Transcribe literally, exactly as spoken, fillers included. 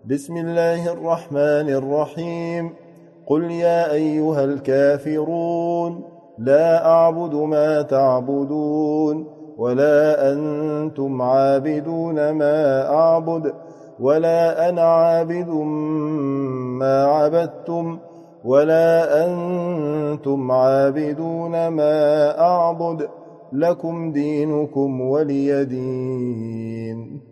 بسم الله الرحمن الرحيم قل يا أيها الكافرون لا أعبد ما تعبدون ولا أنتم عابدون ما أعبد ولا أنا عابد ما عبدتم ولا أنتم عابدون ما أعبد لكم دينكم ولي دين.